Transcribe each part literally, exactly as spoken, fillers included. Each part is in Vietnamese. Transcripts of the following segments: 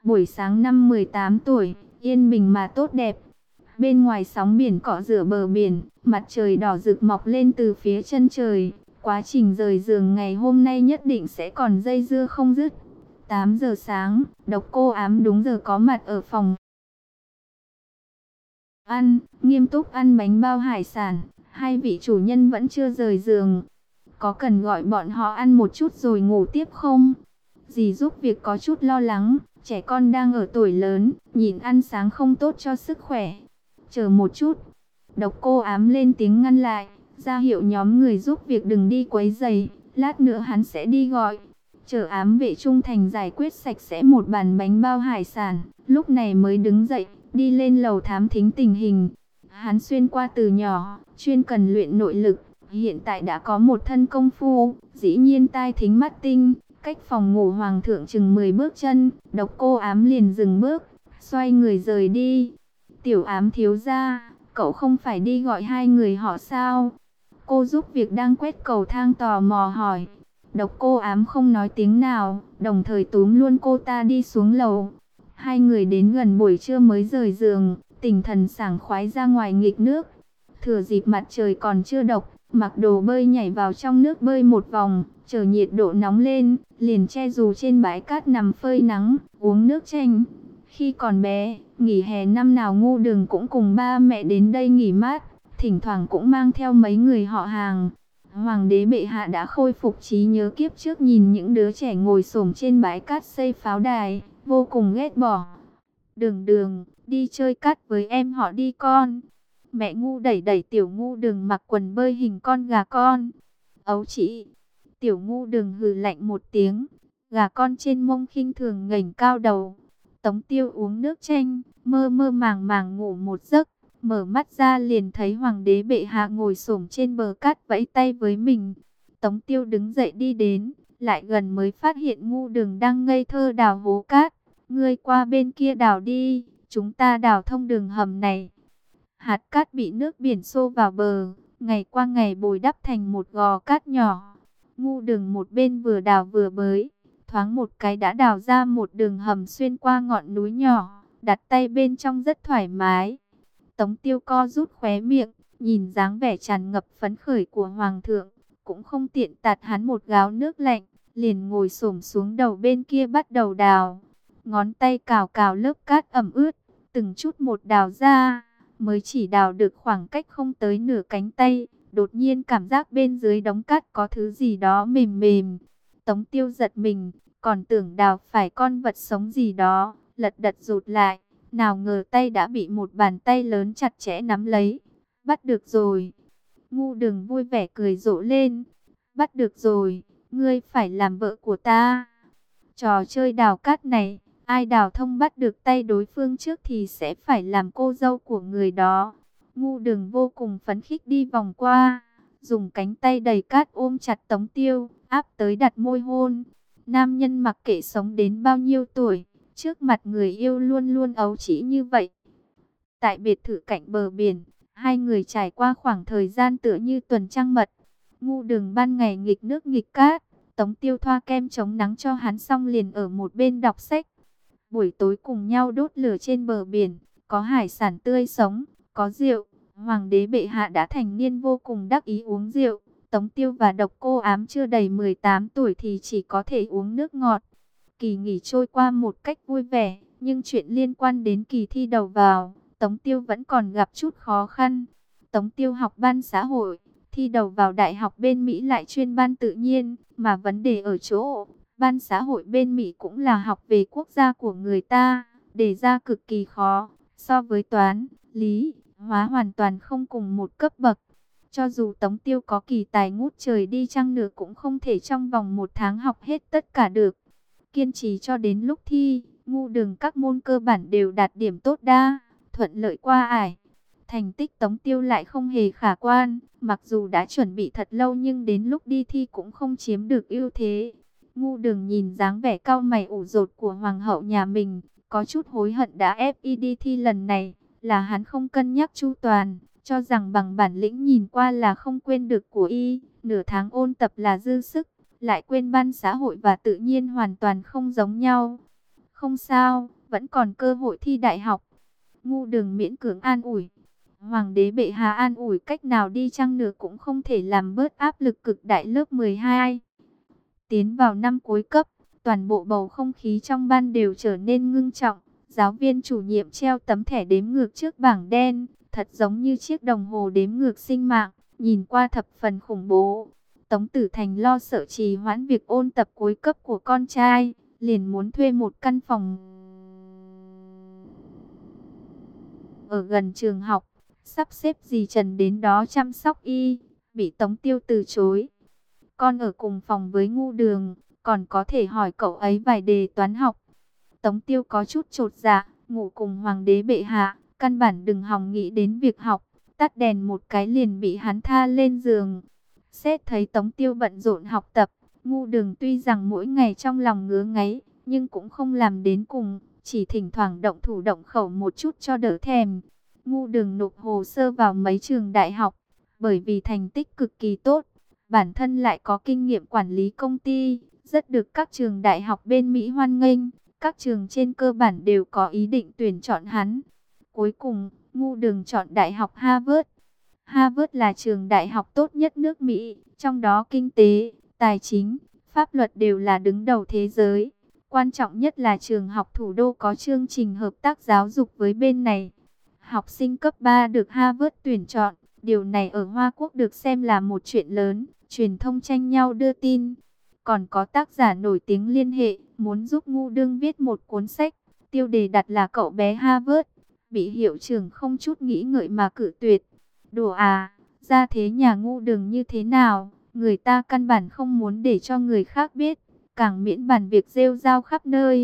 Buổi sáng năm mười tám tuổi, yên bình mà tốt đẹp. Bên ngoài sóng biển cọ rửa bờ biển, mặt trời đỏ rực mọc lên từ phía chân trời. Quá trình rời giường ngày hôm nay nhất định sẽ còn dây dưa không dứt. tám giờ sáng, Độc Cô Ám đúng giờ có mặt ở phòng ăn, nghiêm túc ăn bánh bao hải sản. Hai vị chủ nhân vẫn chưa rời giường. Có cần gọi bọn họ ăn một chút rồi ngủ tiếp không? Dì giúp việc có chút lo lắng, trẻ con đang ở tuổi lớn, nhìn ăn sáng không tốt cho sức khỏe. Chờ một chút. Độc Cô Ám lên tiếng ngăn lại, ra hiệu nhóm người giúp việc đừng đi quấy rầy, lát nữa hắn sẽ đi gọi. Chờ ám vệ trung thành giải quyết sạch sẽ một bàn bánh bao hải sản, lúc này mới đứng dậy, đi lên lầu thám thính tình hình. Hắn xuyên qua từ nhỏ, chuyên cần luyện nội lực, hiện tại đã có một thân công phu, dĩ nhiên tai thính mắt tinh. Cách phòng ngủ hoàng thượng chừng mười bước chân, Độc Cô Ám liền dừng bước, xoay người rời đi. Tiểu Ám thiếu gia, cậu không phải đi gọi hai người họ sao? Cô giúp việc đang quét cầu thang tò mò hỏi. Độc Cô Ám không nói tiếng nào, đồng thời túm luôn cô ta đi xuống lầu. Hai người đến gần buổi trưa mới rời giường, tinh thần sảng khoái ra ngoài nghịch nước. Thừa dịp mặt trời còn chưa độc, mặc đồ bơi nhảy vào trong nước bơi một vòng, chờ nhiệt độ nóng lên, liền che dù trên bãi cát nằm phơi nắng, uống nước chanh. Khi còn bé, nghỉ hè năm nào Ngu Đường cũng cùng ba mẹ đến đây nghỉ mát, thỉnh thoảng cũng mang theo mấy người họ hàng. Hoàng đế bệ hạ đã khôi phục trí nhớ kiếp trước nhìn những đứa trẻ ngồi xổm trên bãi cát xây pháo đài, vô cùng ghét bỏ. Đường Đường, đi chơi cát với em họ đi con. Mẹ Ngu đẩy đẩy Tiểu Ngu Đường mặc quần bơi hình con gà con. Ấu chỉ. Tiểu Ngu Đường hừ lạnh một tiếng, gà con trên mông khinh thường ngẩng cao đầu. Tống Tiêu uống nước chanh, mơ mơ màng màng ngủ một giấc, mở mắt ra liền thấy hoàng đế bệ hạ ngồi xổm trên bờ cát vẫy tay với mình. Tống Tiêu đứng dậy đi đến, lại gần mới phát hiện Ngu Đường đang ngây thơ đào hố cát. Ngươi qua bên kia đào đi, chúng ta đào thông đường hầm này. Hạt cát bị nước biển xô vào bờ, ngày qua ngày bồi đắp thành một gò cát nhỏ. Ngu Đường một bên vừa đào vừa bới, thoáng một cái đã đào ra một đường hầm xuyên qua ngọn núi nhỏ, đặt tay bên trong rất thoải mái. Tống Tiêu co rút khóe miệng, nhìn dáng vẻ tràn ngập phấn khởi của hoàng thượng, cũng không tiện tạt hắn một gáo nước lạnh, liền ngồi xổm xuống đầu bên kia bắt đầu đào. Ngón tay cào cào lớp cát ẩm ướt, từng chút một đào ra, mới chỉ đào được khoảng cách không tới nửa cánh tay, đột nhiên cảm giác bên dưới đống cát có thứ gì đó mềm mềm. Tống Tiêu giật mình, còn tưởng đào phải con vật sống gì đó, lật đật rụt lại, nào ngờ tay đã bị một bàn tay lớn chặt chẽ nắm lấy. Bắt được rồi. Ngu Đường vui vẻ cười rộ lên. Bắt được rồi, ngươi phải làm vợ của ta. Trò chơi đào cát này, ai đào thông bắt được tay đối phương trước thì sẽ phải làm cô dâu của người đó. Ngu Đường vô cùng phấn khích đi vòng qua, dùng cánh tay đầy cát ôm chặt Tống Tiêu, áp tới đặt môi hôn. Nam nhân mặc kệ sống đến bao nhiêu tuổi, trước mặt người yêu luôn luôn ấu trĩ như vậy. Tại biệt thự cạnh bờ biển, hai người trải qua khoảng thời gian tựa như tuần trăng mật. Ngu Đường ban ngày nghịch nước nghịch cát, Tống Tiêu thoa kem chống nắng cho hắn xong liền ở một bên đọc sách. Buổi tối cùng nhau đốt lửa trên bờ biển, có hải sản tươi sống, có rượu. Hoàng đế bệ hạ đã thành niên vô cùng đắc ý uống rượu. Tống Tiêu và Độc Cô Ám chưa đầy mười tám tuổi thì chỉ có thể uống nước ngọt. Kỳ nghỉ trôi qua một cách vui vẻ, nhưng chuyện liên quan đến kỳ thi đầu vào, Tống Tiêu vẫn còn gặp chút khó khăn. Tống Tiêu học ban xã hội, thi đầu vào đại học bên Mỹ lại chuyên ban tự nhiên, mà vấn đề ở chỗ, ban xã hội bên Mỹ cũng là học về quốc gia của người ta, đề ra cực kỳ khó, so với toán, lý, hóa hoàn toàn không cùng một cấp bậc. Cho dù Tống Tiêu có kỳ tài ngút trời đi chăng nữa cũng không thể trong vòng một tháng học hết tất cả được. Kiên trì cho đến lúc thi, Ngu Đường các môn cơ bản đều đạt điểm tốt đa, thuận lợi qua ải. Thành tích Tống Tiêu lại không hề khả quan, mặc dù đã chuẩn bị thật lâu nhưng đến lúc đi thi cũng không chiếm được ưu thế. Ngu Đường nhìn dáng vẻ cau mày ủ rột của hoàng hậu nhà mình, có chút hối hận đã ép y đi thi lần này, là hắn không cân nhắc chu toàn, cho rằng bằng bản lĩnh nhìn qua là không quên được của y, nửa tháng ôn tập là dư sức, lại quên ban xã hội và tự nhiên hoàn toàn không giống nhau. Không sao, vẫn còn cơ hội thi đại học. Ngu Đường miễn cưỡng an ủi. Hoàng đế bệ hạ an ủi cách nào đi chăng nữa cũng không thể làm bớt áp lực cực đại lớp mười hai. Tiến vào năm cuối cấp, toàn bộ bầu không khí trong ban đều trở nên ngưng trọng. Giáo viên chủ nhiệm treo tấm thẻ đếm ngược trước bảng đen, thật giống như chiếc đồng hồ đếm ngược sinh mạng, nhìn qua thập phần khủng bố. Tống Tử Thành lo sợ trì hoãn việc ôn tập cuối cấp của con trai, liền muốn thuê một căn phòng ở gần trường học, sắp xếp dì Trần đến đó chăm sóc y, bị Tống Tiêu từ chối. Con ở cùng phòng với Ngu Đường, còn có thể hỏi cậu ấy vài đề toán học. Tống Tiêu có chút chột dạ, ngủ cùng hoàng đế bệ hạ, căn bản đừng hòng nghĩ đến việc học, tắt đèn một cái liền bị hắn tha lên giường. Xét thấy Tống Tiêu bận rộn học tập, Ngu Đường tuy rằng mỗi ngày trong lòng ngứa ngáy, nhưng cũng không làm đến cùng, chỉ thỉnh thoảng động thủ động khẩu một chút cho đỡ thèm. Ngu Đường nộp hồ sơ vào mấy trường đại học, bởi vì thành tích cực kỳ tốt, bản thân lại có kinh nghiệm quản lý công ty, rất được các trường đại học bên Mỹ hoan nghênh. Các trường trên cơ bản đều có ý định tuyển chọn hắn. Cuối cùng, Ngu Đường chọn Đại học Harvard. Harvard là trường đại học tốt nhất nước Mỹ, trong đó kinh tế, tài chính, pháp luật đều là đứng đầu thế giới. Quan trọng nhất là trường học thủ đô có chương trình hợp tác giáo dục với bên này. Học sinh cấp ba được Harvard tuyển chọn, điều này ở Hoa Quốc được xem là một chuyện lớn, truyền thông tranh nhau đưa tin. Còn có tác giả nổi tiếng liên hệ, muốn giúp Ngu Đường viết một cuốn sách, tiêu đề đặt là Cậu bé Harvard, bị hiệu trưởng không chút nghĩ ngợi mà cự tuyệt. Đùa à, ra thế nhà Ngu Đường như thế nào, người ta căn bản không muốn để cho người khác biết, càng miễn bàn việc rêu rao khắp nơi.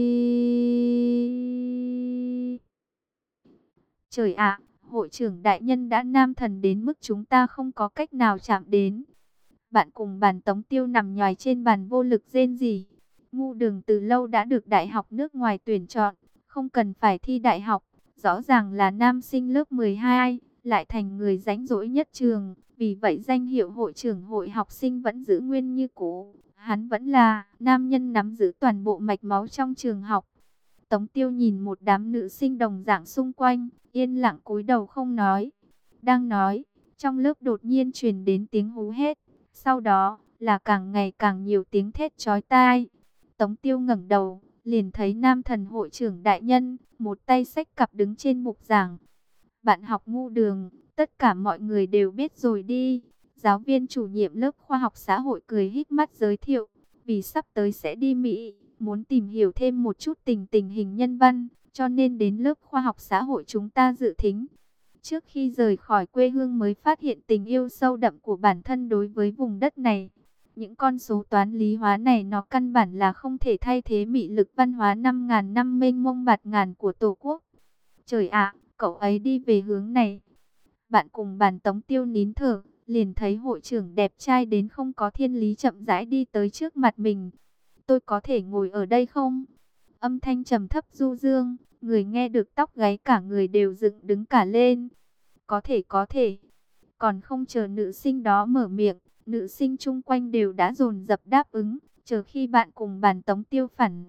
Trời ạ, hội trưởng đại nhân đã nam thần đến mức chúng ta không có cách nào chạm đến. Bạn cùng bàn Tống Tiêu nằm nhoài trên bàn vô lực rên rỉ. Ngu Đường từ lâu đã được đại học nước ngoài tuyển chọn, không cần phải thi đại học. Rõ ràng là nam sinh lớp mười hai, lại thành người rảnh rỗi nhất trường. Vì vậy danh hiệu hội trưởng hội học sinh vẫn giữ nguyên như cũ. Hắn vẫn là nam nhân nắm giữ toàn bộ mạch máu trong trường học. Tống Tiêu nhìn một đám nữ sinh đồng dạng xung quanh, yên lặng cúi đầu không nói. Đang nói, trong lớp đột nhiên truyền đến tiếng hú hét. Sau đó là càng ngày càng nhiều tiếng thét chói tai. Tống Tiêu ngẩng đầu, liền thấy nam thần hội trưởng đại nhân, một tay xách cặp đứng trên bục giảng. Bạn học Ngu Đường, tất cả mọi người đều biết rồi đi. Giáo viên chủ nhiệm lớp khoa học xã hội cười híp mắt giới thiệu, vì sắp tới sẽ đi Mỹ, muốn tìm hiểu thêm một chút tình tình hình nhân văn, cho nên đến lớp khoa học xã hội chúng ta dự thính. Trước khi rời khỏi quê hương mới phát hiện tình yêu sâu đậm của bản thân đối với vùng đất này. Những con số toán lý hóa này nó căn bản là không thể thay thế mị lực văn hóa năm ngàn năm mênh mông bạt ngàn của Tổ quốc. Trời ạ, cậu ấy đi về hướng này. Bạn cùng bàn Tống Tiêu nín thở, liền thấy hội trưởng đẹp trai đến không có thiên lý chậm rãi đi tới trước mặt mình. Tôi có thể ngồi ở đây không? Âm thanh trầm thấp du dương, người nghe được tóc gáy cả người đều dựng đứng cả lên. Có thể có thể. Còn không chờ nữ sinh đó mở miệng, nữ sinh chung quanh đều đã dồn dập đáp ứng, chờ khi bạn cùng bàn Tống Tiêu phản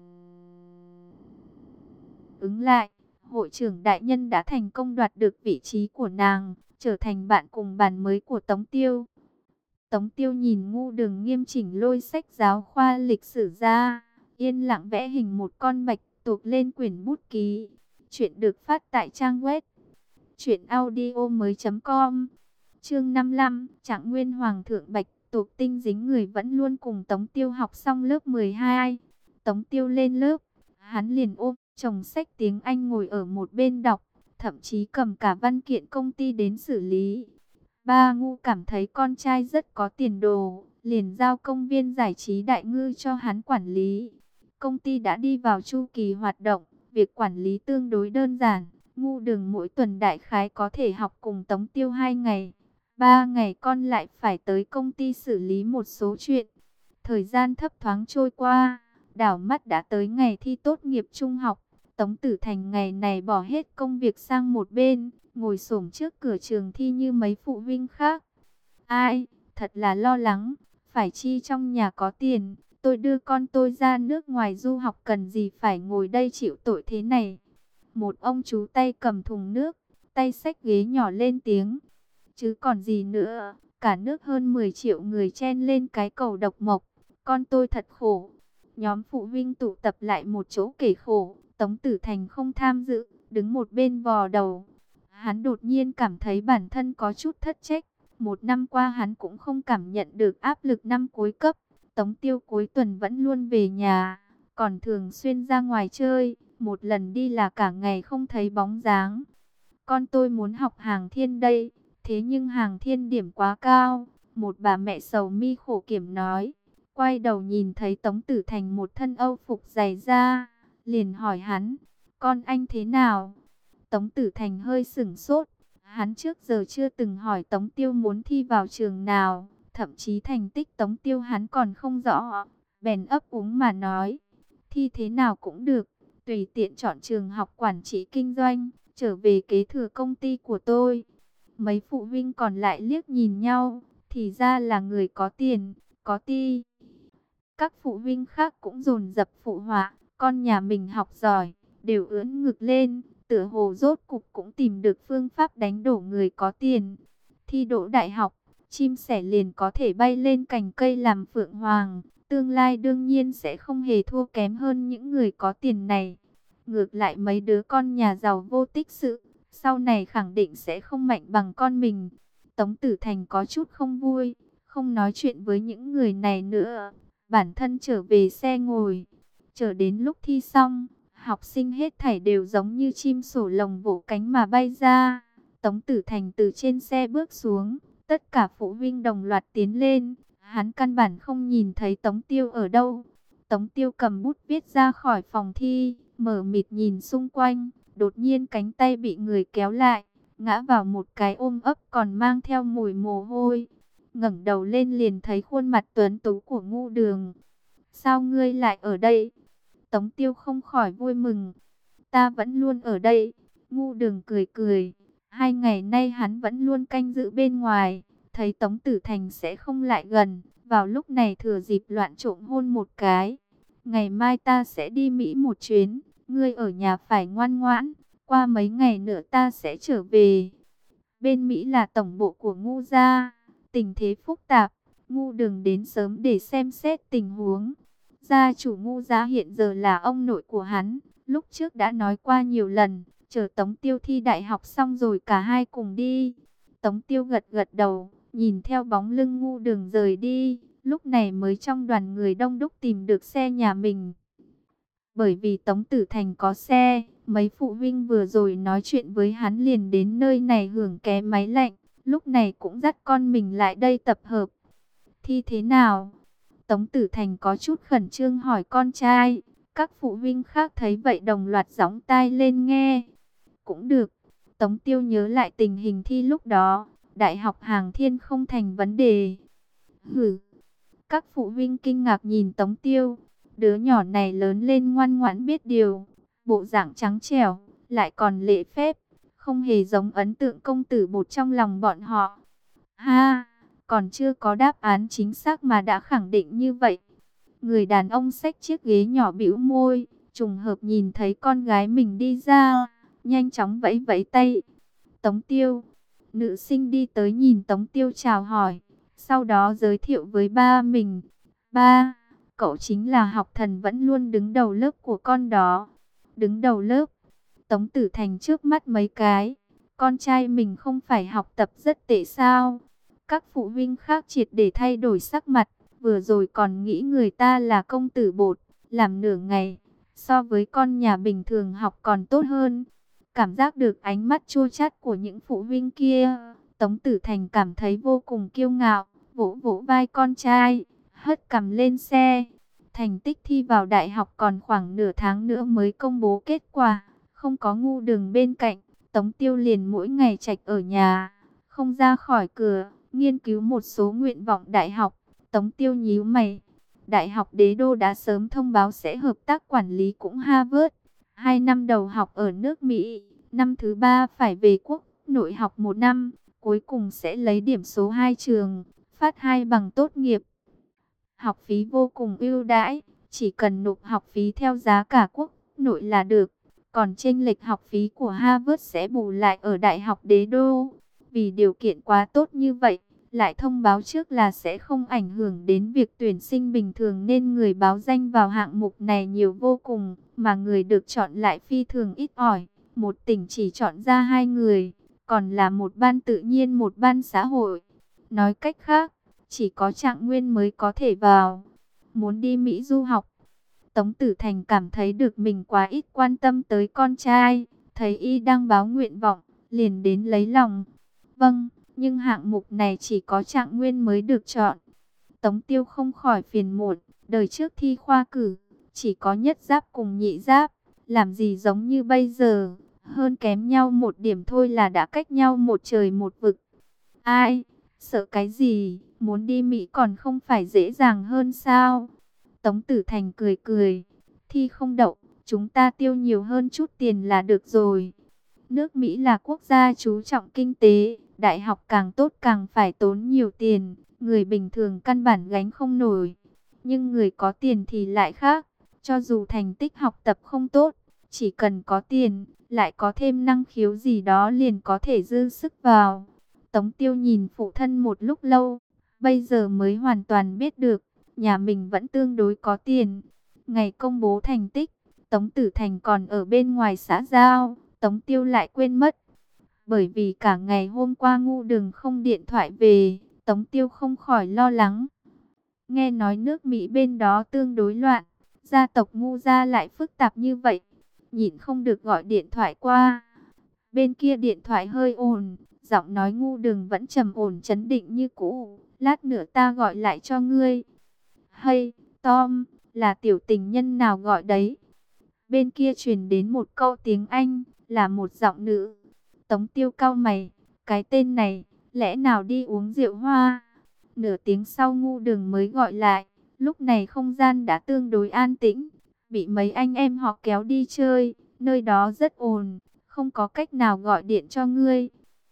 ứng lại, hội trưởng đại nhân đã thành công đoạt được vị trí của nàng, trở thành bạn cùng bàn mới của Tống Tiêu. Tống Tiêu nhìn Ngu Đường nghiêm chỉnh lôi sách giáo khoa lịch sử ra, yên lặng vẽ hình một con bạch tuộc lên quyển bút ký. Chuyện được phát tại trang web truyện audio mới chấm com. Chương năm mươi lăm, Trạng Nguyên Hoàng thượng bạch tuộc tinh dính người vẫn luôn cùng Tống Tiêu học xong lớp mười hai. Tống Tiêu lên lớp, hắn liền ôm chồng sách tiếng Anh ngồi ở một bên đọc, thậm chí cầm cả văn kiện công ty đến xử lý. Ba Ngu cảm thấy con trai rất có tiền đồ, liền giao công viên giải trí Đại Ngư cho hắn quản lý. Công ty đã đi vào chu kỳ hoạt động, việc quản lý tương đối đơn giản. Ngu Đường mỗi tuần đại khái có thể học cùng Tống Tiêu hai ngày. Ba ngày con lại phải tới công ty xử lý một số chuyện. Thời gian thấp thoáng trôi qua, đảo mắt đã tới ngày thi tốt nghiệp trung học. Tống Tử Thành ngày này bỏ hết công việc sang một bên, ngồi xổm trước cửa trường thi như mấy phụ huynh khác. Ai, thật là lo lắng, phải chi trong nhà có tiền, Tôi đưa con tôi ra nước ngoài du học, cần gì phải ngồi đây chịu tội thế này. Một ông chú tay cầm thùng nước, tay xách ghế nhỏ lên tiếng. Chứ còn gì nữa, cả nước hơn mười triệu người chen lên cái cầu độc mộc. Con tôi thật khổ. Nhóm phụ huynh tụ tập lại một chỗ kể khổ. Tống Tử Thành không tham dự, đứng một bên vò đầu. Hắn đột nhiên cảm thấy bản thân có chút thất trách. Một năm qua hắn cũng không cảm nhận được áp lực năm cuối cấp. Tống Tiêu cuối tuần vẫn luôn về nhà, còn thường xuyên ra ngoài chơi. Một lần đi là cả ngày không thấy bóng dáng. Con tôi muốn học Hàng Thiên đây, thế nhưng Hàng Thiên điểm quá cao. Một bà mẹ sầu mi khổ kiểm nói. Quay đầu nhìn thấy Tống Tử Thành một thân âu phục dày da, liền hỏi hắn, con anh thế nào? Tống Tử Thành hơi sửng sốt. Hắn trước giờ chưa từng hỏi Tống Tiêu muốn thi vào trường nào, thậm chí thành tích Tống Tiêu hắn còn không rõ. Bèn ấp úng mà nói, thi thế nào cũng được, tùy tiện chọn trường học quản trị kinh doanh, trở về kế thừa công ty của tôi. Mấy phụ huynh còn lại liếc nhìn nhau, thì ra là người có tiền, có ti. Các phụ huynh khác cũng dồn dập phụ họa, con nhà mình học giỏi, đều ưỡn ngực lên, tựa hồ rốt cục cũng tìm được phương pháp đánh đổ người có tiền. Thi đỗ đại học, chim sẻ liền có thể bay lên cành cây làm phượng hoàng, tương lai đương nhiên sẽ không hề thua kém hơn những người có tiền này. Ngược lại mấy đứa con nhà giàu vô tích sự, sau này khẳng định sẽ không mạnh bằng con mình. Tống Tử Thành có chút không vui, không nói chuyện với những người này nữa. Bản thân trở về xe ngồi, chờ đến lúc thi xong, học sinh hết thảy đều giống như chim sổ lồng vỗ cánh mà bay ra. Tống Tử Thành từ trên xe bước xuống, tất cả phụ huynh đồng loạt tiến lên. Hắn căn bản không nhìn thấy Tống Tiêu ở đâu. Tống Tiêu cầm bút viết ra khỏi phòng thi, mở mịt nhìn xung quanh. Đột nhiên cánh tay bị người kéo lại, ngã vào một cái ôm ấp còn mang theo mùi mồ hôi. Ngẩng đầu lên liền thấy khuôn mặt tuấn tú của Ngu Đường. Sao ngươi lại ở đây? Tống Tiêu không khỏi vui mừng. Ta vẫn luôn ở đây. Ngu Đường cười cười. Hai ngày nay hắn vẫn luôn canh giữ bên ngoài. Thấy Tống Tử Thành sẽ không lại gần. Vào lúc này thừa dịp loạn trộm hôn một cái. Ngày mai ta sẽ đi Mỹ một chuyến. Ngươi ở nhà phải ngoan ngoãn. Qua mấy ngày nữa ta sẽ trở về. Bên Mỹ là tổng bộ của Ngu gia. Tình thế phức tạp, Ngu Đường đến sớm để xem xét tình huống. Gia chủ Ngu gia hiện giờ là ông nội của hắn, lúc trước đã nói qua nhiều lần, chờ Tống Tiêu thi đại học xong rồi cả hai cùng đi. Tống Tiêu gật gật đầu, nhìn theo bóng lưng Ngu Đường rời đi, lúc này mới trong đoàn người đông đúc tìm được xe nhà mình. Bởi vì Tống Tử Thành có xe, mấy phụ huynh vừa rồi nói chuyện với hắn liền đến nơi này hưởng ké máy lạnh. Lúc này cũng dắt con mình lại đây tập hợp. Thi thế nào? Tống Tử Thành có chút khẩn trương hỏi con trai. Các phụ huynh khác thấy vậy đồng loạt gióng tai lên nghe. Cũng được. Tống Tiêu nhớ lại tình hình thi lúc đó. Đại học Hàng Thiên không thành vấn đề. Hử. Các phụ huynh kinh ngạc nhìn Tống Tiêu. Đứa nhỏ này lớn lên ngoan ngoãn biết điều. Bộ dạng trắng trẻo, lại còn lễ phép. Không hề giống ấn tượng công tử bột trong lòng bọn họ. Ha, còn chưa có đáp án chính xác mà đã khẳng định như vậy. Người đàn ông xách chiếc ghế nhỏ bĩu môi, trùng hợp nhìn thấy con gái mình đi ra, nhanh chóng vẫy vẫy tay. Tống Tiêu, nữ sinh đi tới nhìn Tống Tiêu chào hỏi, sau đó giới thiệu với ba mình. Ba, cậu chính là học thần vẫn luôn đứng đầu lớp của con đó. Đứng đầu lớp. Tống Tử Thành trước mắt mấy cái, con trai mình không phải học tập rất tệ sao? Các phụ huynh khác triệt để thay đổi sắc mặt, vừa rồi còn nghĩ người ta là công tử bột, làm nửa ngày, so với con nhà bình thường học còn tốt hơn. Cảm giác được ánh mắt chua chát của những phụ huynh kia, Tống Tử Thành cảm thấy vô cùng kiêu ngạo, vỗ vỗ vai con trai, hất cằm lên xe. Thành tích thi vào đại học còn khoảng nửa tháng nữa mới công bố kết quả. Không có Ngu Đường bên cạnh, Tống Tiêu liền mỗi ngày trạch ở nhà, không ra khỏi cửa, nghiên cứu một số nguyện vọng đại học. Tống Tiêu nhíu mày, Đại học Đế Đô đã sớm thông báo sẽ hợp tác quản lý cũng Harvard. Hai năm đầu học ở nước Mỹ, năm thứ ba phải về quốc nội học một năm, cuối cùng sẽ lấy điểm số hai trường, phát hai bằng tốt nghiệp. học phí vô cùng ưu đãi, chỉ cần nộp học phí theo giá cả quốc nội là được. Còn chênh lệch học phí của Harvard sẽ bù lại ở Đại học Đế Đô. Vì điều kiện quá tốt như vậy, lại thông báo trước là sẽ không ảnh hưởng đến việc tuyển sinh bình thường nên người báo danh vào hạng mục này nhiều vô cùng, mà người được chọn lại phi thường ít ỏi. Một tỉnh chỉ chọn ra hai người, còn là một ban tự nhiên một ban xã hội. Nói cách khác, chỉ có Trạng Nguyên mới có thể vào. Muốn đi Mỹ du học, Tống Tử Thành cảm thấy được mình quá ít quan tâm tới con trai, thấy y đang báo nguyện vọng, liền đến lấy lòng. Vâng, nhưng hạng mục này chỉ có Trạng Nguyên mới được chọn. Tống Tiêu không khỏi phiền muộn, đời trước thi khoa cử, chỉ có nhất giáp cùng nhị giáp, làm gì giống như bây giờ, hơn kém nhau một điểm thôi là đã cách nhau một trời một vực. Ai, sợ cái gì, muốn đi Mỹ còn không phải dễ dàng hơn sao? Tống Tử Thành cười cười, thi không đậu, chúng ta tiêu nhiều hơn chút tiền là được rồi. Nước Mỹ là quốc gia chú trọng kinh tế, đại học càng tốt càng phải tốn nhiều tiền, người bình thường căn bản gánh không nổi. Nhưng người có tiền thì lại khác, cho dù thành tích học tập không tốt, chỉ cần có tiền, lại có thêm năng khiếu gì đó liền có thể dư sức vào. Tống Tiêu nhìn phụ thân một lúc lâu, bây giờ mới hoàn toàn biết được, nhà mình vẫn tương đối có tiền. Ngày công bố thành tích, Tống Tử Thành còn ở bên ngoài xã giao, Tống Tiêu lại quên mất. Bởi vì cả ngày hôm qua Ngu Đường không điện thoại về, Tống Tiêu không khỏi lo lắng. Nghe nói nước Mỹ bên đó tương đối loạn, gia tộc Ngu gia lại phức tạp như vậy, nhịn không được gọi điện thoại qua. Bên kia điện thoại hơi ồn, giọng nói Ngu Đường vẫn trầm ổn trấn định như cũ. Lát nữa ta gọi lại cho ngươi. Hay, Tom, là tiểu tình nhân nào gọi đấy? Bên kia truyền đến một câu tiếng Anh, là một giọng nữ. Tống Tiêu cau mày, cái tên này, lẽ nào đi uống rượu hoa? Nửa tiếng sau Ngu Đường mới gọi lại, lúc này không gian đã tương đối an tĩnh, bị mấy anh em họ kéo đi chơi, nơi đó rất ồn, không có cách nào gọi điện cho ngươi.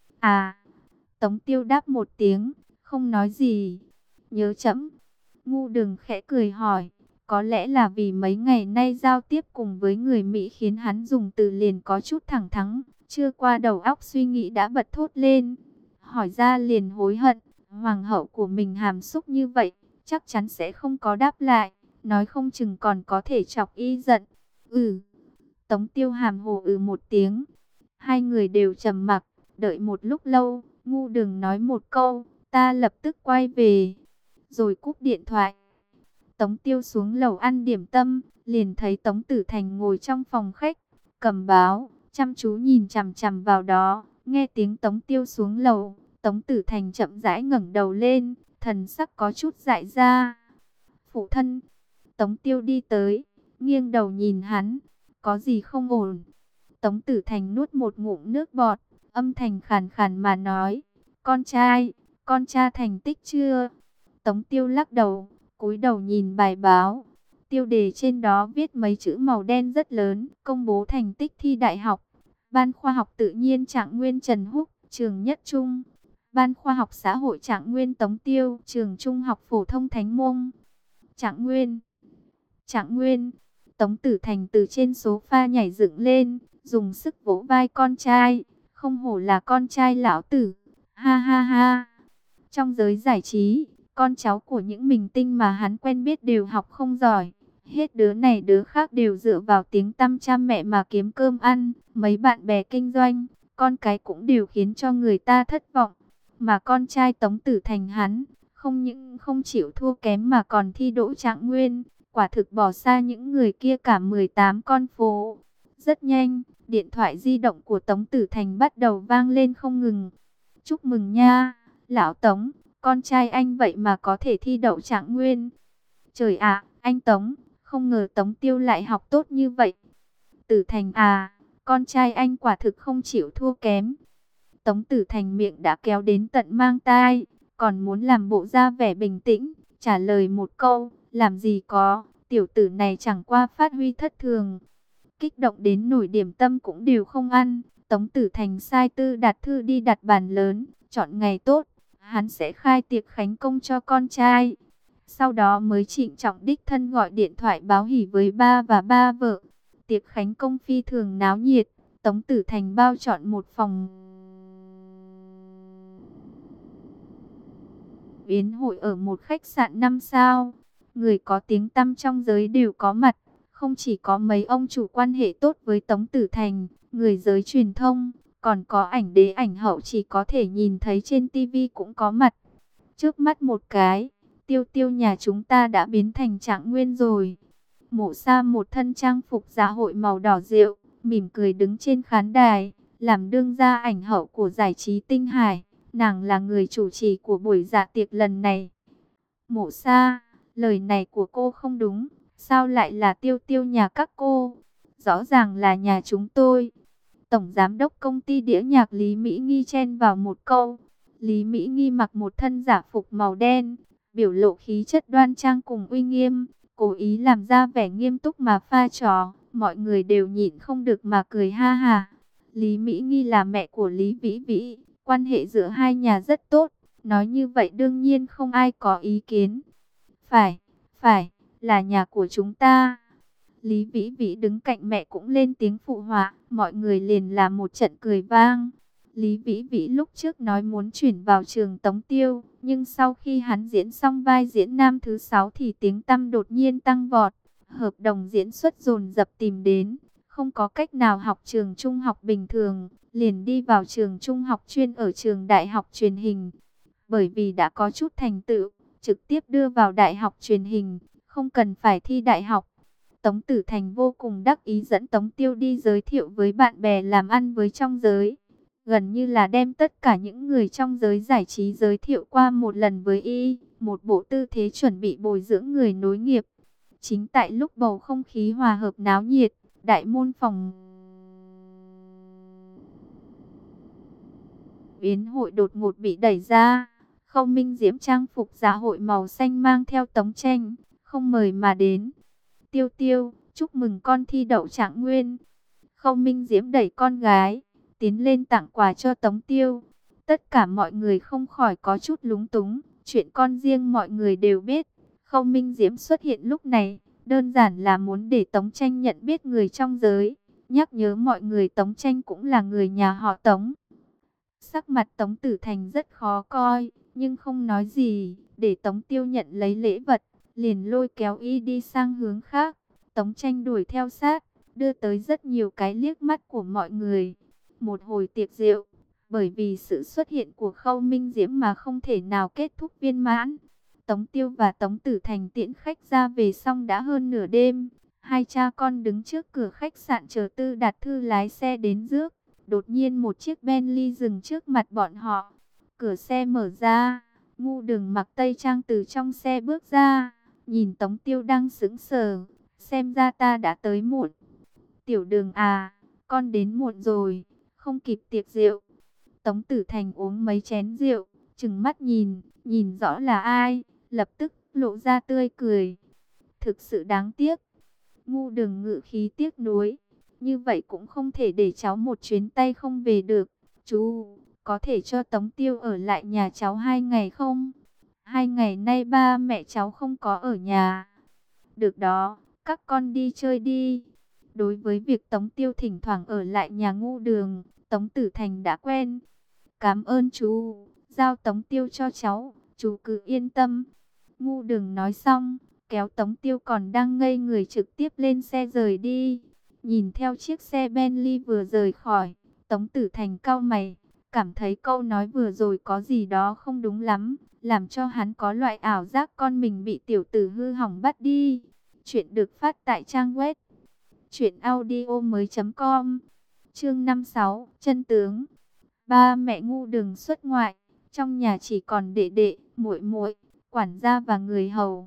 À, Tống Tiêu đáp một tiếng, không nói gì. Nhớ chấm. Ngu Đường khẽ cười hỏi, có lẽ là vì mấy ngày nay giao tiếp cùng với người Mỹ khiến hắn dùng từ liền có chút thẳng thắn, chưa qua đầu óc suy nghĩ đã bật thốt lên. Hỏi ra liền hối hận, hoàng hậu của mình hàm xúc như vậy, chắc chắn sẽ không có đáp lại, nói không chừng còn có thể chọc y giận. Ừ. Tống Tiêu hàm hồ ừ một tiếng. Hai người đều trầm mặc, đợi một lúc lâu, Ngu Đường nói một câu, ta lập tức quay về, rồi cúp điện thoại. Tống Tiêu xuống lầu ăn điểm tâm, liền thấy Tống Tử Thành ngồi trong phòng khách, cầm báo, chăm chú nhìn chằm chằm vào đó. Nghe tiếng Tống Tiêu xuống lầu, Tống Tử Thành chậm rãi ngẩng đầu lên, thần sắc có chút dại ra. Phụ thân. Tống Tiêu đi tới, nghiêng đầu nhìn hắn, có gì không ổn? Tống Tử Thành nuốt một ngụm nước bọt, âm thanh khàn khàn mà nói, con trai, con tra thành tích chưa? Tống Tiêu lắc đầu, cúi đầu nhìn bài báo. Tiêu đề trên đó viết mấy chữ màu đen rất lớn, công bố thành tích thi đại học. Ban khoa học tự nhiên Trạng Nguyên Trần Húc, trường Nhất Trung. Ban khoa học xã hội Trạng Nguyên Tống Tiêu, trường Trung học phổ thông Thánh Mông. Trạng Nguyên, Trạng Nguyên. Tống Tử Thành từ trên sofa nhảy dựng lên, dùng sức vỗ vai con trai. Không hổ là con trai lão tử. Ha ha ha. Trong giới giải trí, con cháu của những minh tinh mà hắn quen biết đều học không giỏi. Hết đứa này đứa khác đều dựa vào tiếng tăm cha mẹ mà kiếm cơm ăn. Mấy bạn bè kinh doanh, con cái cũng đều khiến cho người ta thất vọng. Mà con trai Tống Tử Thành hắn, không những không chịu thua kém mà còn thi đỗ Trạng Nguyên. Quả thực bỏ xa những người kia cả mười tám con phố. Rất nhanh, điện thoại di động của Tống Tử Thành bắt đầu vang lên không ngừng. Chúc mừng nha, lão Tống, con trai anh vậy mà có thể thi đậu Trạng Nguyên. Trời ạ, anh Tống, không ngờ Tống Tiêu lại học tốt như vậy. Tử Thành à, con trai anh quả thực không chịu thua kém. Tống Tử Thành miệng đã kéo đến tận mang tai, còn muốn làm bộ ra vẻ bình tĩnh, trả lời một câu, làm gì có, tiểu tử này chẳng qua phát huy thất thường. Kích động đến nổi điểm tâm cũng đều không ăn, Tống Tử Thành sai Tư Đạt Thư đi đặt bàn lớn, chọn ngày tốt, hắn sẽ khai tiệc khánh công cho con trai. Sau đó mới trịnh trọng đích thân gọi điện thoại báo hỉ với ba và ba vợ. Tiệc khánh công phi thường náo nhiệt, Tống Tử Thành bao chọn một phòng yến hội ở một khách sạn năm sao. Người có tiếng tăm trong giới đều có mặt, không chỉ có mấy ông chủ quan hệ tốt với Tống Tử Thành, người giới truyền thông, còn có ảnh đế ảnh hậu chỉ có thể nhìn thấy trên tivi cũng có mặt. Trước mắt một cái, Tiêu Tiêu nhà chúng ta đã biến thành Trạng Nguyên rồi. Mộ Sa một thân trang phục dạ hội màu đỏ rượu, mỉm cười đứng trên khán đài, làm đương gia ảnh hậu của giải trí Tinh Hải. Nàng là người chủ trì của buổi dạ tiệc lần này. Mộ Sa, lời này của cô không đúng. Sao lại là Tiêu Tiêu nhà các cô? Rõ ràng là nhà chúng tôi. Tổng giám đốc công ty đĩa nhạc Lý Mỹ Nghi chen vào một câu. Lý Mỹ Nghi mặc một thân giả phục màu đen, biểu lộ khí chất đoan trang cùng uy nghiêm, cố ý làm ra vẻ nghiêm túc mà pha trò. Mọi người đều nhịn không được mà cười ha ha. Lý Mỹ Nghi là mẹ của Lý Vĩ Vĩ, quan hệ giữa hai nhà rất tốt. Nói như vậy đương nhiên không ai có ý kiến. Phải, phải, là nhà của chúng ta. Lý Vĩ Vĩ đứng cạnh mẹ cũng lên tiếng phụ họa, mọi người liền là một trận cười vang. Lý Vĩ Vĩ lúc trước nói muốn chuyển vào trường Tống Tiêu, nhưng sau khi hắn diễn xong vai diễn nam thứ sáu thì tiếng tăm đột nhiên tăng vọt. Hợp đồng diễn xuất dồn dập tìm đến, không có cách nào học trường trung học bình thường, liền đi vào trường trung học chuyên ở trường đại học truyền hình. Bởi vì đã có chút thành tựu, trực tiếp đưa vào đại học truyền hình, không cần phải thi đại học. Tống Tử Thành vô cùng đắc ý dẫn Tống Tiêu đi giới thiệu với bạn bè làm ăn với trong giới. Gần như là đem tất cả những người trong giới giải trí giới thiệu qua một lần với y, một bộ tư thế chuẩn bị bồi dưỡng người nối nghiệp. Chính tại lúc bầu không khí hòa hợp náo nhiệt, đại môn phòng yến hội đột ngột bị đẩy ra. Khâu Minh Diễm trang phục dạ hội màu xanh mang theo Tống Tranh, không mời mà đến. Tiêu Tiêu, chúc mừng con thi đậu Trạng Nguyên. Khâu Minh Diễm đẩy con gái, tiến lên tặng quà cho Tống Tiêu. Tất cả mọi người không khỏi có chút lúng túng, chuyện con riêng mọi người đều biết. Khâu Minh Diễm xuất hiện lúc này, đơn giản là muốn để Tống Tranh nhận biết người trong giới, nhắc nhớ mọi người Tống Tranh cũng là người nhà họ Tống. Sắc mặt Tống Tử Thành rất khó coi, nhưng không nói gì, để Tống Tiêu nhận lấy lễ vật, liền lôi kéo y đi sang hướng khác. Tống Tranh đuổi theo sát, đưa tới rất nhiều cái liếc mắt của mọi người. Một hồi tiệc rượu, bởi vì sự xuất hiện của Khâu Minh Diễm mà không thể nào kết thúc viên mãn. Tống Tiêu và Tống Tử Thành tiễn khách ra về xong đã hơn nửa đêm. Hai cha con đứng trước cửa khách sạn chờ Tư Đạt Thư lái xe đến rước. Đột nhiên một chiếc Bentley dừng trước mặt bọn họ. Cửa xe mở ra, Ngu Đường mặc tây trang từ trong xe bước ra, nhìn Tống Tiêu đang sững sờ, xem ra ta đã tới muộn. Tiểu Đường à, con đến muộn rồi, không kịp tiệc rượu. Tống Tử Thành uống mấy chén rượu, trừng mắt nhìn, nhìn rõ là ai, lập tức lộ ra tươi cười. Thực sự đáng tiếc. Ngu Đường ngự khí tiếc nuối. Như vậy cũng không thể để cháu một chuyến tay không về được. Chú, có thể cho Tống Tiêu ở lại nhà cháu hai ngày không? Hai ngày nay ba mẹ cháu không có ở nhà. Được đó, các con đi chơi đi. Đối với việc Tống Tiêu thỉnh thoảng ở lại nhà Ngu Đường, Tống Tử Thành đã quen. Cảm ơn chú, giao Tống Tiêu cho cháu, chú cứ yên tâm. Ngu Đường nói xong, kéo Tống Tiêu còn đang ngây người trực tiếp lên xe rời đi. Nhìn theo chiếc xe Bentley vừa rời khỏi, Tống Tử Thành cau mày, cảm thấy câu nói vừa rồi có gì đó không đúng lắm, làm cho hắn có loại ảo giác con mình bị tiểu tử hư hỏng bắt đi. Chuyện được phát tại trang web truyện audio mới chấm com. Chương năm mươi sáu, chân tướng. Ba mẹ Ngu Đường xuất ngoại, trong nhà chỉ còn đệ đệ, muội muội, quản gia và người hầu.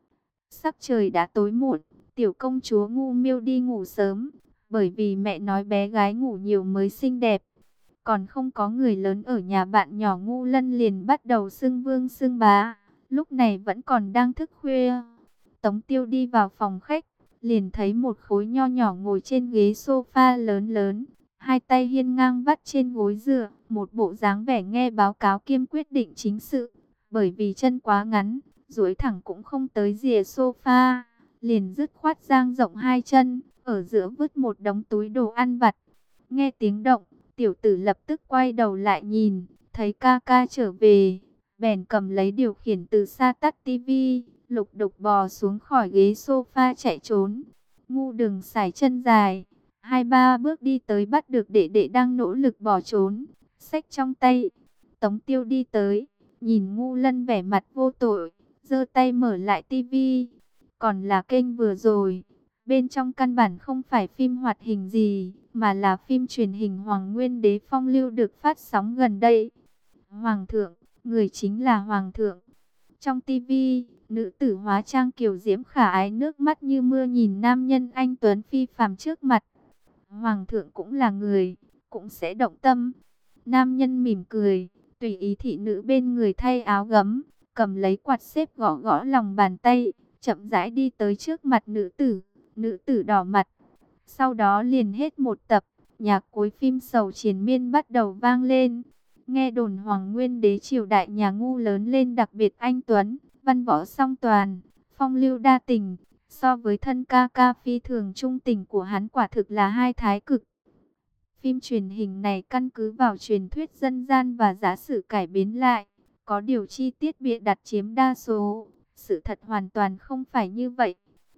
Sắc trời đã tối muộn, tiểu công chúa Ngu Miêu đi ngủ sớm, bởi vì mẹ nói bé gái ngủ nhiều mới xinh đẹp. Còn không có người lớn ở nhà, bạn nhỏ Ngu Lân liền bắt đầu xưng vương xưng bá, lúc này vẫn còn đang thức khuya. Tống Tiêu đi vào phòng khách, liền thấy một khối nho nhỏ ngồi trên ghế sofa lớn lớn, hai tay hiên ngang vắt trên gối dựa, một bộ dáng vẻ nghe báo cáo kiêm quyết định chính sự. Bởi vì chân quá ngắn, duỗi thẳng cũng không tới rìa sofa, liền dứt khoát dang rộng hai chân, ở giữa vứt một đống túi đồ ăn vặt. Nghe tiếng động, tiểu tử lập tức quay đầu lại nhìn, thấy ca ca trở về, bèn cầm lấy điều khiển từ xa tắt tivi, lục đục bò xuống khỏi ghế sofa chạy trốn. Ngu Đừng sải chân dài, hai ba bước đi tới bắt được đệ đệ đang nỗ lực bỏ trốn, xách trong tay. Tống Tiêu đi tới, nhìn Ngu Lân vẻ mặt vô tội, giơ tay mở lại tivi. Còn là kênh vừa rồi, bên trong căn bản không phải phim hoạt hình gì, mà là phim truyền hình Hoàng Nguyên Đế Phong Lưu được phát sóng gần đây. Hoàng thượng, người chính là Hoàng thượng. Trong tivi, nữ tử hóa trang kiều diễm khả ái nước mắt như mưa nhìn nam nhân anh tuấn phi phàm trước mặt. Hoàng thượng cũng là người, cũng sẽ động tâm. Nam nhân mỉm cười, tùy ý thị nữ bên người thay áo gấm, cầm lấy quạt xếp gõ gõ lòng bàn tay, chậm rãi đi tới trước mặt nữ tử. Nữ tử đỏ mặt. Sau đó liền hết một tập, nhạc cuối phim sầu triền miên bắt đầu vang lên. Nghe đồn Hoàng Nguyên Đế triều đại nhà Ngu lớn lên đặc biệt anh tuấn, văn võ song toàn, phong lưu đa tình. So với thân ca ca phi thường trung tình của hắn quả thực là hai thái cực. Phim truyền hình này căn cứ vào truyền thuyết dân gian và giả sử cải biến lại, có điều chi tiết bịa đặt chiếm đa số, sự thật hoàn toàn không phải như vậy.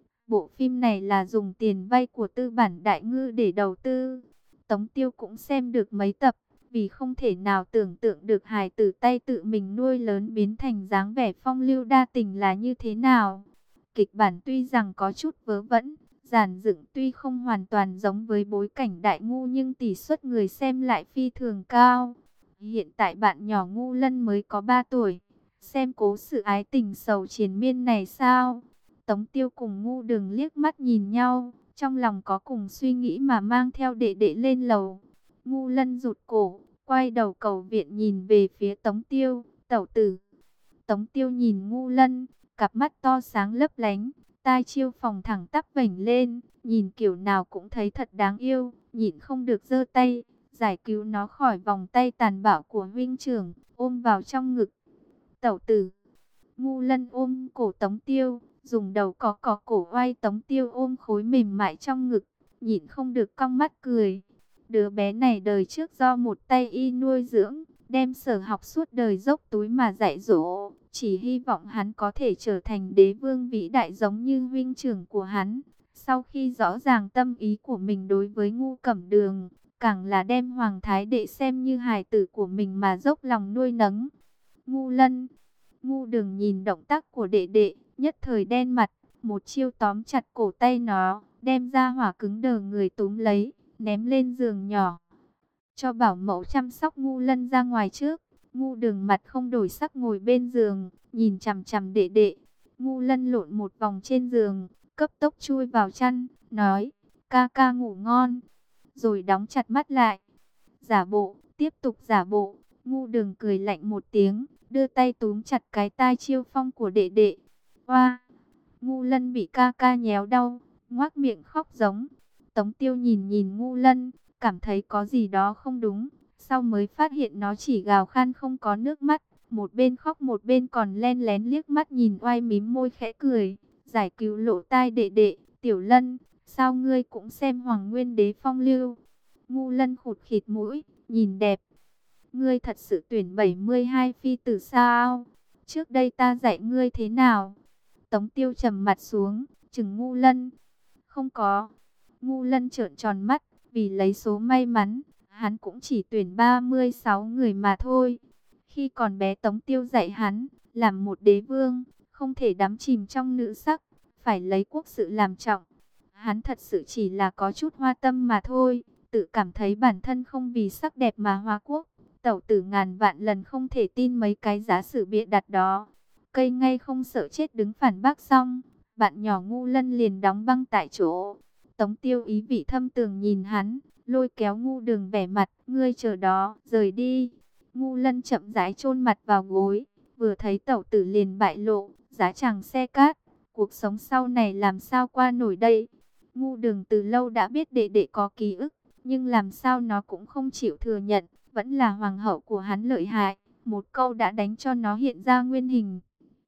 Bộ phim này là dùng tiền vay của tư bản Đại Ngư để đầu tư. Tống Tiêu cũng xem được mấy tập, vì không thể nào tưởng tượng được hài tử tay tự mình nuôi lớn biến thành dáng vẻ phong lưu đa tình là như thế nào. Kịch bản tuy rằng có chút vớ vẩn, giản dựng tuy không hoàn toàn giống với bối cảnh Đại Ngu, nhưng tỷ suất người xem lại phi thường cao. Hiện tại bạn nhỏ Ngu Lân mới có ba tuổi, xem cố sự ái tình sầu triền miên này sao? Tống Tiêu cùng Ngu Đừng liếc mắt nhìn nhau, trong lòng có cùng suy nghĩ mà mang theo đệ đệ lên lầu. Ngu Lân rụt cổ, quay đầu cầu viện nhìn về phía Tống Tiêu, tẩu tử. Tống Tiêu nhìn Ngu Lân, cặp mắt to sáng lấp lánh, tai chiêu phòng thẳng tắp vểnh lên, nhìn kiểu nào cũng thấy thật đáng yêu, nhịn không được giơ tay, giải cứu nó khỏi vòng tay tàn bạo của huynh trưởng, ôm vào trong ngực. Tẩu tử. Ngu Lân ôm cổ Tống Tiêu, dùng đầu cọ cọ cổ oai Tống Tiêu ôm khối mềm mại trong ngực, nhịn không được cong mắt cười. Đứa bé này đời trước do một tay y nuôi dưỡng, đem sở học suốt đời dốc túi mà dạy dỗ, chỉ hy vọng hắn có thể trở thành đế vương vĩ đại giống như huynh trưởng của hắn. Sau khi rõ ràng tâm ý của mình đối với Ngu Cẩm Đường, càng là đem Hoàng Thái Đệ xem như hài tử của mình mà dốc lòng nuôi nấng. Ngu Lân, Ngu Đường nhìn động tác của đệ đệ, nhất thời đen mặt, một chiêu tóm chặt cổ tay nó, đem ra hỏa cứng đờ người túm lấy, ném lên giường nhỏ. Cho bảo mẫu chăm sóc Ngu Lân ra ngoài trước. Ngu Đường mặt không đổi sắc ngồi bên giường, nhìn chằm chằm đệ đệ. Ngu Lân lộn một vòng trên giường, cấp tốc chui vào chăn, nói, ca ca ngủ ngon, rồi đóng chặt mắt lại. Giả bộ, tiếp tục giả bộ. Ngu Đường cười lạnh một tiếng, đưa tay túm chặt cái tai Chiêu Phong của đệ đệ. Oa! Ngu Lân bị ca ca nhéo đau, ngoác miệng khóc giống. Tống Tiêu nhìn nhìn Ngu Lân, cảm thấy có gì đó không đúng, sau mới phát hiện nó chỉ gào khan không có nước mắt, một bên khóc một bên còn len lén liếc mắt nhìn oai mím môi khẽ cười, giải cứu lỗ tai đệ đệ. Tiểu Lân, sao ngươi cũng xem Hoàng Nguyên Đế Phong Lưu? Ngu Lân khụt khịt mũi, nhìn đẹp. Ngươi thật sự tuyển bảy mươi hai phi tử sao? Trước đây ta dạy ngươi thế nào? Tống Tiêu trầm mặt xuống, chừng Ngu Lân. Không có. Ngu Lân trợn tròn mắt, vì lấy số may mắn, hắn cũng chỉ tuyển ba mươi sáu người mà thôi. Khi còn bé Tống Tiêu dạy hắn, làm một đế vương, không thể đắm chìm trong nữ sắc, phải lấy quốc sự làm trọng. Hắn thật sự chỉ là có chút hoa tâm mà thôi, tự cảm thấy bản thân không vì sắc đẹp mà hóa quốc. Tẩu tử ngàn vạn lần không thể tin mấy cái giả sử bịa đặt đó. Cây ngay không sợ chết đứng phản bác xong, bạn nhỏ Ngu Lân liền đóng băng tại chỗ. Tống Tiêu ý vị thâm tường nhìn hắn, lôi kéo Ngu Đường vẻ mặt, ngươi chờ đó, rời đi. Ngu Lân chậm rãi chôn mặt vào gối, vừa thấy tẩu tử liền bại lộ, giá chàng xe cát, cuộc sống sau này làm sao qua nổi đây. Ngu Đường từ lâu đã biết đệ đệ có ký ức, nhưng làm sao nó cũng không chịu thừa nhận, vẫn là hoàng hậu của hắn lợi hại, một câu đã đánh cho nó hiện ra nguyên hình.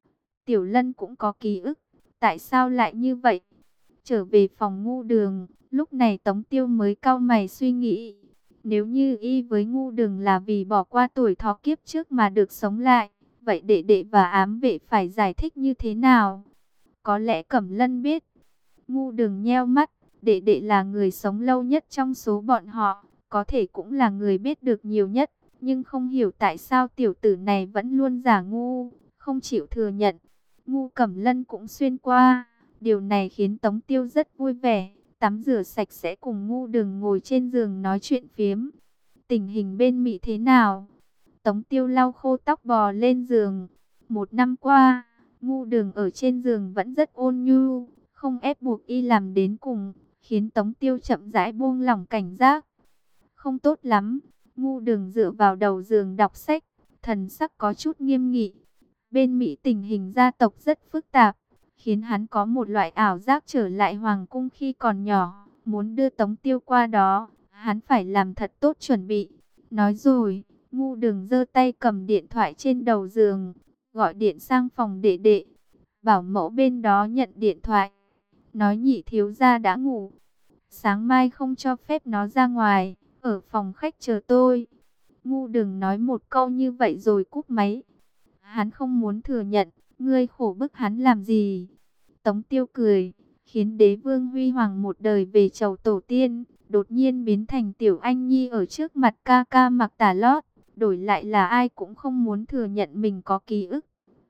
Tiểu Lân cũng có ký ức, tại sao lại như vậy? Trở về phòng Ngu Đường, lúc này Tống Tiêu mới cau mày suy nghĩ. Nếu như y với Ngu Đường là vì bỏ qua tuổi thọ kiếp trước mà được sống lại, vậy đệ đệ và ám vệ phải giải thích như thế nào? Có lẽ Cẩm Lân biết. Ngu Đường nheo mắt, đệ đệ là người sống lâu nhất trong số bọn họ, có thể cũng là người biết được nhiều nhất, nhưng không hiểu tại sao tiểu tử này vẫn luôn giả ngu, không chịu thừa nhận. Ngu Cẩm Lân cũng xuyên qua, điều này khiến Tống Tiêu rất vui vẻ, tắm rửa sạch sẽ cùng Ngu Đường ngồi trên giường nói chuyện phiếm. Tình hình bên Mỹ thế nào? Tống Tiêu lau khô tóc bò lên giường. Một năm qua, Ngu Đường ở trên giường vẫn rất ôn nhu, không ép buộc y làm đến cùng, khiến Tống Tiêu chậm rãi buông lỏng cảnh giác. Không tốt lắm. Ngu Đường dựa vào đầu giường đọc sách, thần sắc có chút nghiêm nghị. Bên Mỹ tình hình gia tộc rất phức tạp, khiến hắn có một loại ảo giác trở lại hoàng cung khi còn nhỏ, muốn đưa Tống Tiêu qua đó, hắn phải làm thật tốt chuẩn bị. Nói rồi, Ngu Đường giơ tay cầm điện thoại trên đầu giường, gọi điện sang phòng đệ đệ. Bảo mẫu bên đó nhận điện thoại, nói Nhị thiếu gia đã ngủ, sáng mai không cho phép nó ra ngoài, ở phòng khách chờ tôi. Ngu Đường nói một câu như vậy rồi cúp máy. Hắn không muốn thừa nhận, ngươi khổ bức hắn làm gì? Tống Tiêu cười, khiến đế vương huy hoàng một đời về chầu tổ tiên, đột nhiên biến thành tiểu anh nhi ở trước mặt ca ca mặc tà lót, đổi lại là ai cũng không muốn thừa nhận mình có ký ức.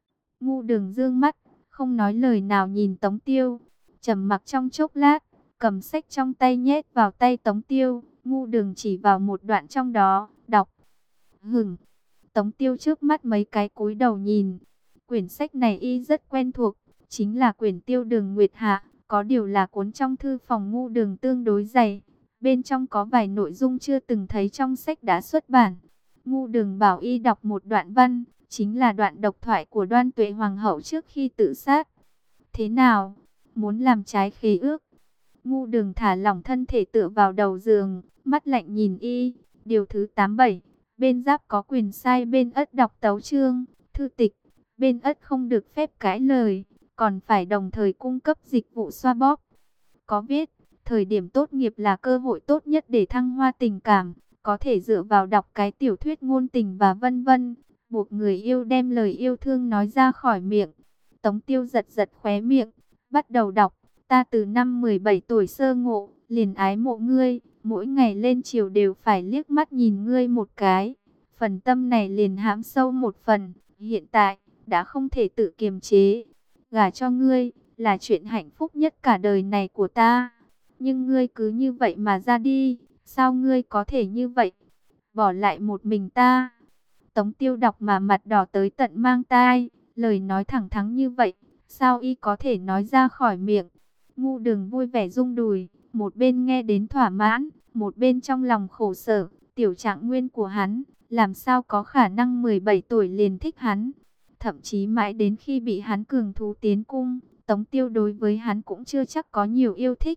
Ngu Đường dương mắt, không nói lời nào nhìn Tống Tiêu, trầm mặc trong chốc lát, cầm sách trong tay nhét vào tay Tống Tiêu. Ngu Đường chỉ vào một đoạn trong đó, đọc. Hửng. Tống Tiêu trước mắt mấy cái cúi đầu nhìn. Quyển sách này y rất quen thuộc, chính là quyển Tiêu Đường Nguyệt Hạ, có điều là cuốn trong thư phòng Ngu Đường tương đối dày. Bên trong có vài nội dung chưa từng thấy trong sách đã xuất bản. Ngu Đường bảo y đọc một đoạn văn, chính là đoạn độc thoại của Đoan Tuệ Hoàng hậu trước khi tự sát. Thế nào? Muốn làm trái khế ước? Ngu Đường thả lỏng thân thể tựa vào đầu giường, mắt lạnh nhìn y. Điều thứ tám mươi bảy, bên giáp có quyền sai bên ất đọc tấu chương, thư tịch. Bên ất không được phép cãi lời, còn phải đồng thời cung cấp dịch vụ xoa bóp. Có viết, thời điểm tốt nghiệp là cơ hội tốt nhất để thăng hoa tình cảm, có thể dựa vào đọc cái tiểu thuyết ngôn tình và vân vân, buộc người yêu đem lời yêu thương nói ra khỏi miệng. Tống Tiêu giật giật khóe miệng, bắt đầu đọc. Ta từ năm mười bảy tuổi sơ ngộ, liền ái mộ ngươi, mỗi ngày lên chiều đều phải liếc mắt nhìn ngươi một cái. Phần tâm này liền hãm sâu một phần, hiện tại, đã không thể tự kiềm chế. Gả cho ngươi, là chuyện hạnh phúc nhất cả đời này của ta. Nhưng ngươi cứ như vậy mà ra đi, sao ngươi có thể như vậy? Bỏ lại một mình ta. Tống Tiêu đọc mà mặt đỏ tới tận mang tai, lời nói thẳng thắn như vậy, sao y có thể nói ra khỏi miệng? Ngu Đường vui vẻ rung đùi, một bên nghe đến thỏa mãn, một bên trong lòng khổ sở. Tiểu Trạng Nguyên của hắn, làm sao có khả năng mười bảy tuổi liền thích hắn? Thậm chí mãi đến khi bị hắn cường thú tiến cung, Tống Tiêu đối với hắn cũng chưa chắc có nhiều yêu thích.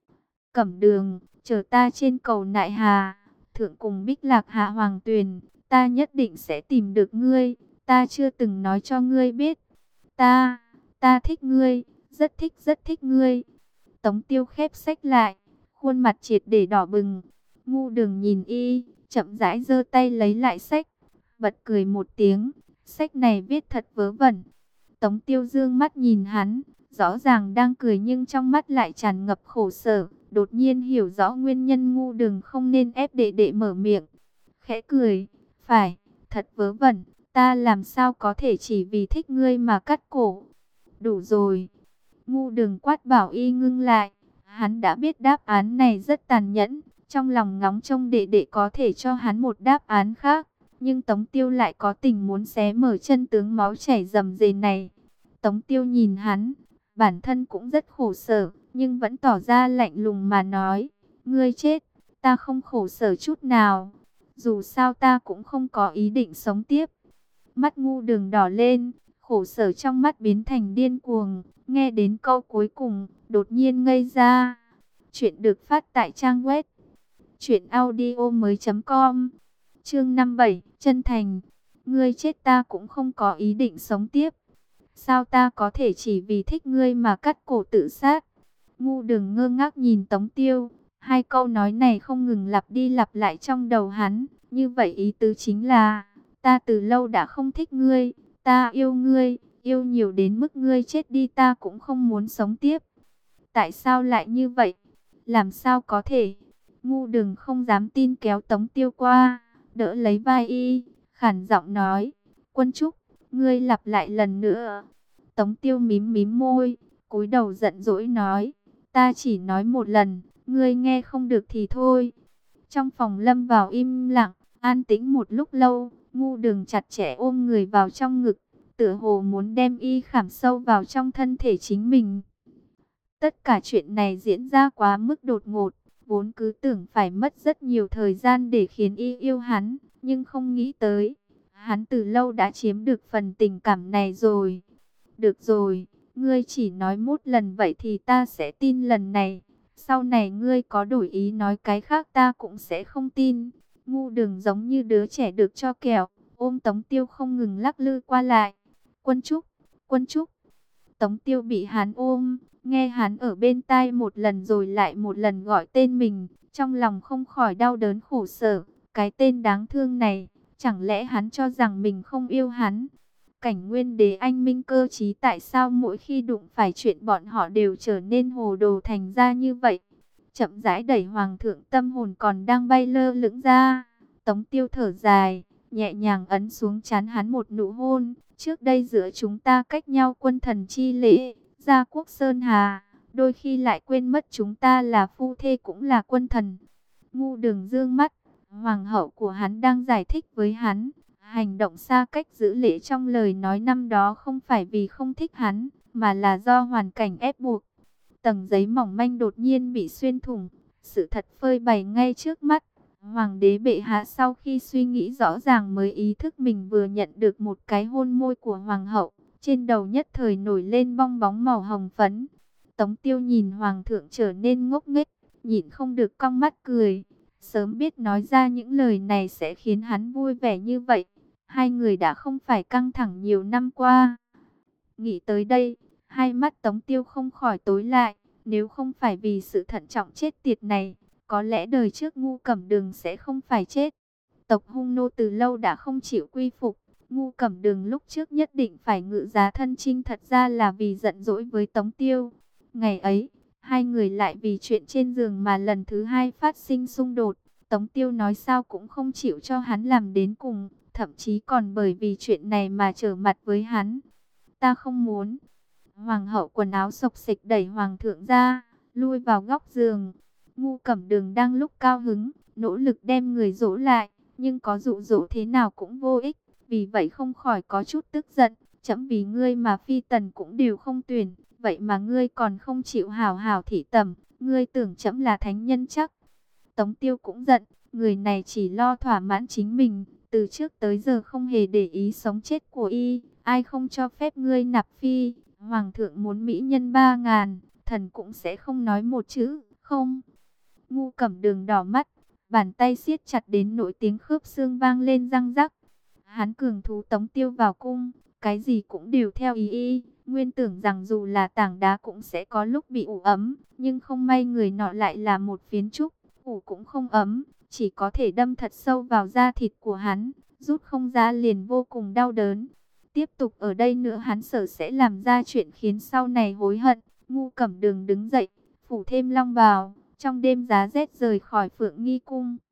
Cẩm Đường, chờ ta trên cầu Nại Hà, thượng cùng Bích Lạc hạ Hoàng Tuyền, ta nhất định sẽ tìm được ngươi. Ta chưa từng nói cho ngươi biết. Ta, ta thích ngươi, rất thích rất thích ngươi. Tống Tiêu khép sách lại, khuôn mặt triệt để đỏ bừng. Ngu Đường nhìn y, chậm rãi giơ tay lấy lại sách, bật cười một tiếng. Sách này viết thật vớ vẩn. Tống Tiêu dương mắt nhìn hắn, rõ ràng đang cười nhưng trong mắt lại tràn ngập khổ sở. Đột nhiên hiểu rõ nguyên nhân Ngu Đường không nên ép đệ đệ mở miệng. Khẽ cười, phải, thật vớ vẩn, ta làm sao có thể chỉ vì thích ngươi mà cắt cổ. Đủ rồi. Ngu Đường quát bảo y ngưng lại. Hắn đã biết đáp án này rất tàn nhẫn, trong lòng ngóng trông đệ đệ có thể cho hắn một đáp án khác. Nhưng Tống Tiêu lại có tình muốn xé mở chân tướng máu chảy rầm rề này. Tống Tiêu nhìn hắn, bản thân cũng rất khổ sở, nhưng vẫn tỏ ra lạnh lùng mà nói, ngươi chết, ta không khổ sở chút nào. Dù sao ta cũng không có ý định sống tiếp. Mắt Ngu Đường đỏ lên, khổ sở trong mắt biến thành điên cuồng. Nghe đến câu cuối cùng, đột nhiên ngây ra. Chuyện được phát tại trang web truyện audio mới chấm com. Chương năm mươi bảy, chân thành. Ngươi chết ta cũng không có ý định sống tiếp. Sao ta có thể chỉ vì thích ngươi mà cắt cổ tự sát? Ngu Đường ngơ ngác nhìn Tống Tiêu. Hai câu nói này không ngừng lặp đi lặp lại trong đầu hắn. Như vậy ý tứ chính là, ta từ lâu đã không thích ngươi. Ta yêu ngươi, yêu nhiều đến mức ngươi chết đi ta cũng không muốn sống tiếp. Tại sao lại như vậy? Làm sao có thể? Ngu Đường không dám tin kéo Tống Tiêu qua, đỡ lấy vai y, khản giọng nói, Quân Trúc, ngươi lặp lại lần nữa. Tống Tiêu mím mím môi, cúi đầu giận dỗi nói, ta chỉ nói một lần, ngươi nghe không được thì thôi. Trong phòng lâm vào im lặng, an tĩnh một lúc lâu, Ngu Đường chặt chẽ ôm người vào trong ngực, tựa hồ muốn đem y khảm sâu vào trong thân thể chính mình. Tất cả chuyện này diễn ra quá mức đột ngột, vốn cứ tưởng phải mất rất nhiều thời gian để khiến y yêu hắn, nhưng không nghĩ tới, hắn từ lâu đã chiếm được phần tình cảm này rồi. Được rồi, ngươi chỉ nói một lần vậy thì ta sẽ tin lần này, sau này ngươi có đổi ý nói cái khác ta cũng sẽ không tin. Ngu Đường giống như đứa trẻ được cho kẹo, ôm Tống Tiêu không ngừng lắc lư qua lại. Quân Trúc, Quân Trúc. Tống Tiêu bị hắn ôm, nghe hắn ở bên tai một lần rồi lại một lần gọi tên mình, trong lòng không khỏi đau đớn khổ sở. Cái tên đáng thương này, chẳng lẽ hắn cho rằng mình không yêu hắn? Cảnh Nguyên Đế anh minh cơ trí, tại sao mỗi khi đụng phải chuyện bọn họ đều trở nên hồ đồ thành ra như vậy? Chậm rãi đẩy Hoàng thượng tâm hồn còn đang bay lơ lửng ra. Tống Tiêu thở dài, nhẹ nhàng ấn xuống trán hắn một nụ hôn. Trước đây giữa chúng ta cách nhau quân thần chi lễ, gia quốc sơn hà, đôi khi lại quên mất chúng ta là phu thê cũng là quân thần. Ngu Đường dương mắt, hoàng hậu của hắn đang giải thích với hắn, hành động xa cách giữ lễ trong lời nói năm đó không phải vì không thích hắn, mà là do hoàn cảnh ép buộc. Tầng giấy mỏng manh đột nhiên bị xuyên thủng, sự thật phơi bày ngay trước mắt. Hoàng đế bệ hạ sau khi suy nghĩ rõ ràng mới ý thức mình vừa nhận được một cái hôn môi của hoàng hậu, trên đầu nhất thời nổi lên bong bóng màu hồng phấn. Tống Tiêu nhìn hoàng thượng trở nên ngốc nghếch, nhịn không được cong mắt cười. Sớm biết nói ra những lời này sẽ khiến hắn vui vẻ như vậy. Hai người đã không phải căng thẳng nhiều năm qua. Nghĩ tới đây, hai mắt Tống Tiêu không khỏi tối lại. Nếu không phải vì sự thận trọng chết tiệt này, có lẽ đời trước Ngu Cẩm Đường sẽ không phải chết. Tộc hung nô từ lâu đã không chịu quy phục. Ngu Cẩm Đường lúc trước nhất định phải ngự giá thân chinh, thật ra là vì giận dỗi với Tống Tiêu. Ngày ấy, hai người lại vì chuyện trên giường mà lần thứ hai phát sinh xung đột. Tống Tiêu nói sao cũng không chịu cho hắn làm đến cùng, thậm chí còn bởi vì chuyện này mà trở mặt với hắn. Ta không muốn. Hoàng hậu quần áo xộc xịch đẩy hoàng thượng ra, lui vào góc giường. Ngu Cẩm Đường đang lúc cao hứng, nỗ lực đem người dỗ lại, nhưng có dụ dỗ thế nào cũng vô ích, vì vậy không khỏi có chút tức giận. Chấm vì ngươi mà phi tần cũng đều không tuyển, vậy mà ngươi còn không chịu hào hào thị tẩm, ngươi tưởng chấm là thánh nhân chắc? Tống Tiêu cũng giận, người này chỉ lo thỏa mãn chính mình, từ trước tới giờ không hề để ý sống chết của y, ai không cho phép ngươi nạp phi. Hoàng thượng muốn mỹ nhân ba ngàn, thần cũng sẽ không nói một chữ không. Ngu Cẩm Đường đỏ mắt, bàn tay siết chặt đến nỗi tiếng khớp xương vang lên răng rắc. Hắn cường thú Tống Tiêu vào cung, cái gì cũng đều theo ý y. Nguyên tưởng rằng dù là tảng đá cũng sẽ có lúc bị ủ ấm, nhưng không may người nọ lại là một phiến trúc, ủ cũng không ấm, chỉ có thể đâm thật sâu vào da thịt của hắn, rút không ra liền vô cùng đau đớn. Tiếp tục ở đây nữa hắn sợ sẽ làm ra chuyện khiến sau này hối hận. Ngu Cẩm Đường đứng dậy, phủ thêm long bào, trong đêm giá rét rời khỏi Phượng Nghi Cung.